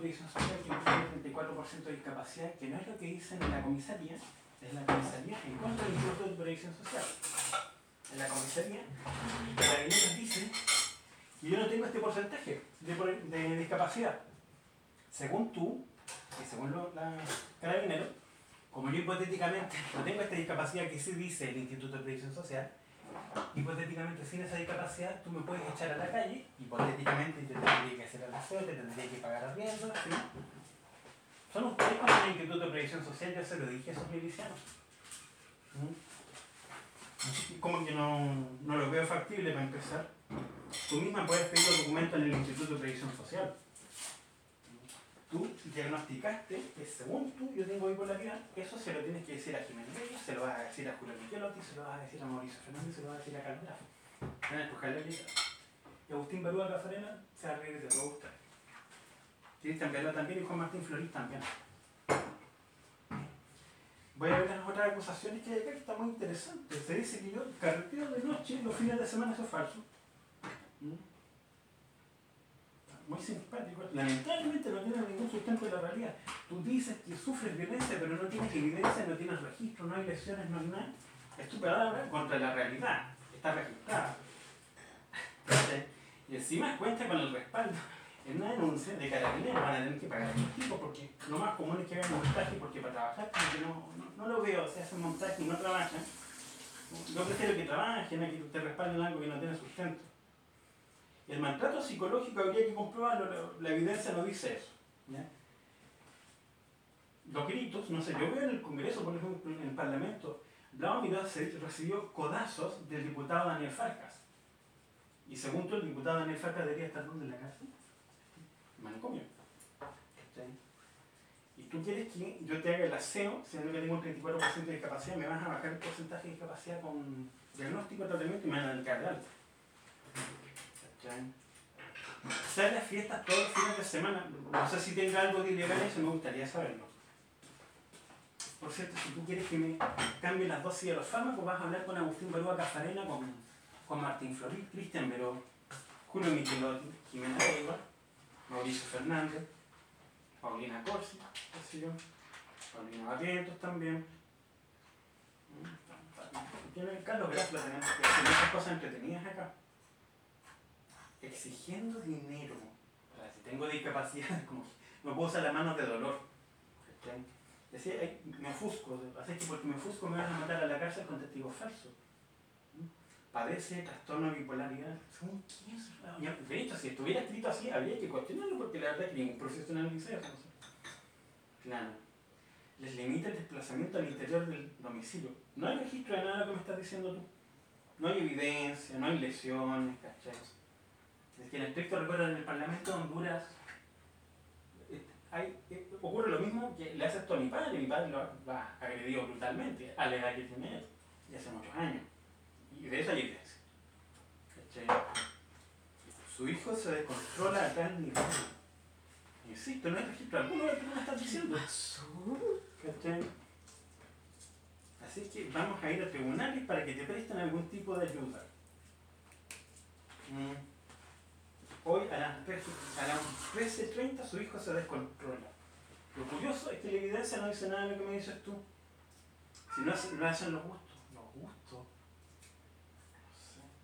Previsión Social que tiene 34% de discapacidad, que no es lo que dicen en la comisaría, es la comisaría en contra del Instituto de Previsión Social. En la comisaría, Carabineros dice que yo no tengo este porcentaje de discapacidad. Según tú, y según la Carabineros, como yo hipotéticamente no tengo esta discapacidad que sí dice el Instituto de Previsión Social, hipotéticamente sin esa discapacidad tú me puedes echar a la calle, hipotéticamente te tendría que hacer el aseo, te tendría que pagar arriendo, ¿sí? Son ustedes con el Instituto de Previsión Social, yo se lo dije a esos milicianos. Como que no lo veo factible para empezar. Tú misma puedes pedir los documentos en el Instituto de Previsión Social. Tú diagnosticaste que según tú yo tengo bipolaridad, eso se lo tienes que decir a Jiménez Reyes, se lo vas a decir a Julio Michelotti, se lo vas a decir a Mauricio Fernández, se lo vas a decir a Carlos Grafo. Van a escoger la lista. Y Agustín Barúa Cafarena se va a reír de todo usted. Cristian Vela también y Juan Martín Florís también. Voy a ver las otras acusaciones que hay acá, que está muy interesante. Se dice que yo carreteo de noche los fines de semana, eso es falso. Muy simpático. Lamentablemente no tiene ningún sustento de la realidad. Tú dices que sufres violencia, pero no tienes evidencia, no tienes registro, no hay lesiones, no hay nada. Es tu palabra contra la realidad. Está registrada. Y encima cuenta con el respaldo. En una denuncia de Carabineros van a tener que pagar a los tipos porque lo más común es que hagan montaje porque para trabajar no lo veo, se hacen montaje y no trabajan. Yo prefiero que trabajen, a que te respalden algo que no tiene sustento. El maltrato psicológico habría que comprobarlo, la evidencia no dice eso. ¿Ya? Los gritos, no sé, yo veo en el Congreso, por ejemplo, en el Parlamento, Blau Miró recibió codazos del diputado Daniel Farcas. Y según tú, el diputado Daniel Farcas debería estar ¿dónde? En la cárcel. Manicomio. Y tú quieres que yo te haga el aseo, siendo que tengo un 34% de discapacidad, me vas a bajar el porcentaje de discapacidad con diagnóstico, tratamiento y me van a dedicar de algo. Sale a las fiestas todos los fines de semana. No sé si tenga algo de ilegal eso, me gustaría saberlo. Por cierto, si tú quieres que me cambie las dosis de los fármacos, vas a hablar con Agustín Barúa Cafarena, con Martín Florís, Cristian Veró, Julio Michelotti, Jimena Leiva, Mauricio Fernández, Paulina Corsi, qué sé yo, Paulina Barrientos también. Carlos Graf, la tenemos que hacer muchas cosas entretenidas acá. Exigiendo dinero. O sea, si tengo discapacidad, como no puedo usar las manos de dolor. Decía, me ofusco, así que porque me ofusco me van a matar a la cárcel con testigos falsos. Padece trastorno de bipolaridad. ¿Según quién es? De hecho, si estuviera escrito así, habría que cuestionarlo porque la verdad es que ningún profesional dice eso. Claro. Les limita el desplazamiento al interior del domicilio. No hay registro de nada de lo que me estás diciendo tú. No hay evidencia, no hay lesiones, ¿cachai? Es que en el estricto recuerdo en el Parlamento de Honduras ocurre lo mismo que le hace esto a mi padre. Mi padre lo ha agredido brutalmente a la edad que tiene él, y hace muchos años. Y de eso hay evidencia. Su hijo se descontrola a tal nivel. Insisto, no hay registro alguno de lo que tú me estás diciendo. ¿Cachai? Así que vamos a ir a tribunales para que te presten algún tipo de ayuda. Hoy a las 13:30 su hijo se descontrola. Lo curioso es que la evidencia no dice nada de lo que me dices tú. Si no hacen los gustos. Los gustos. No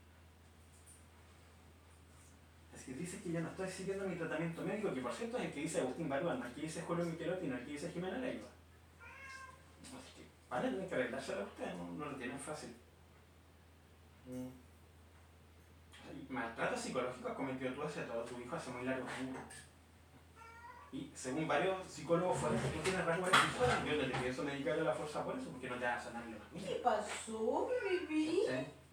sé. Es que dice que yo no estoy siguiendo mi tratamiento médico, que por cierto es el que dice Agustín Barúa, no el que dice Julio Michelotti, no el que dice Jimena Leiva. Así que van a tener que arreglárselo a ustedes, no lo tienen fácil. Maltrato psicológico has cometido tú hacia todo tu hijo hace muy largo tiempo. Y según varios psicólogos fuera, tú tienes rasgos esquizoides. Yo no te pienso medicar a la fuerza por eso, porque no te vas a sanar ni los niños. ¿Qué pasó, bebé?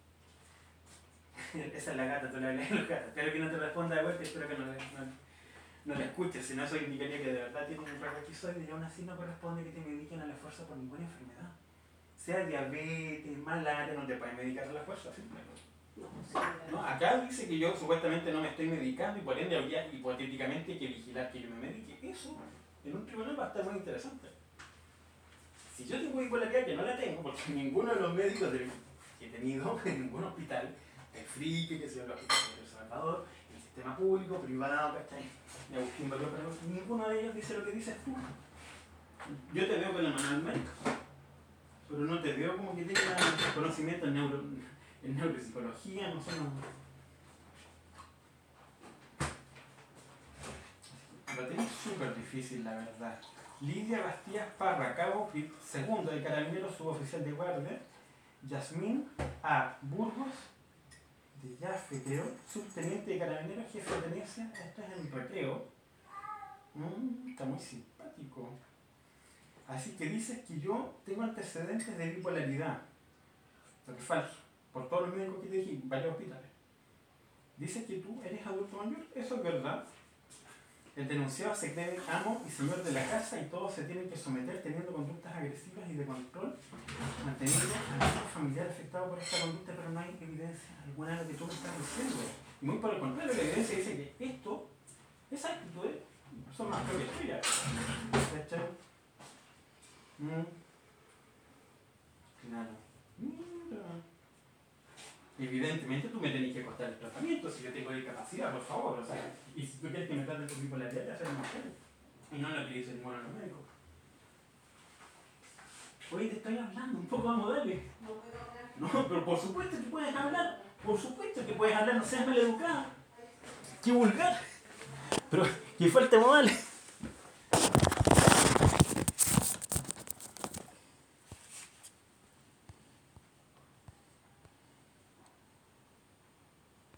¿Sí? Esa es la gata, tú le hablas a los gatos. Espero que no te responda de vuelta, espero que no la escuches, si no eso indicaría que de verdad tiene un rasgo esquizoide y aún así no corresponde que te mediquen a la fuerza por ninguna enfermedad. Sea diabetes, malaria, no te pueden medicar a la fuerza, simplemente. No, acá dice que yo supuestamente no me estoy medicando y por ende habría hipotéticamente que vigilar que yo me medique. Eso en un tribunal va a estar muy interesante. Si yo tengo bipolaridad, que no la tengo, porque ninguno de los médicos que he tenido en ningún hospital, el FRICE, que sea el Hospital de El Salvador, el sistema público, privado, ¿cachai? y Agustín Barrio, pero ninguno de ellos dice lo que dices tú. Yo te veo con la manual médica, pero no te veo como que tengas conocimiento en neuropsicología, no sé, no. Lo tenés súper difícil, la verdad. Lidia Bastías Parra, cabo segundo de Carabineros, suboficial de guardia. Yasmín A. Burgos, de Jaffe, creo, subteniente de Carabineros, jefe de tenencia. Esto es en Recreo. Está muy simpático. Así que dices que yo tengo antecedentes de bipolaridad. Lo que es falso. Por todos los médicos que te dije, varios hospitales. Dices que tú eres adulto mayor. Eso es verdad. El denunciado se cree amo y señor de la casa y todos se tienen que someter teniendo conductas agresivas y de control, manteniendo al grupo familiar afectado por esta conducta, pero no hay evidencia alguna de lo que tú me estás diciendo. Y muy por el contrario, la evidencia dice que esto, esas actitudes, son más propias tuyas. ¿Cachai? Claro. Mira. Evidentemente tú me tenés que costar el tratamiento si yo tengo discapacidad, por favor. O sea, y si tú quieres que me trate con bipolaridad, te haces más serio. Y no lo que dice ninguno de los médicos. Oye, te estoy hablando, un poco vamos a darle. No puedo hablar. No, pero por supuesto que puedes hablar. Por supuesto que puedes hablar, no seas maleducada. Qué vulgar. Pero, qué falta de modales.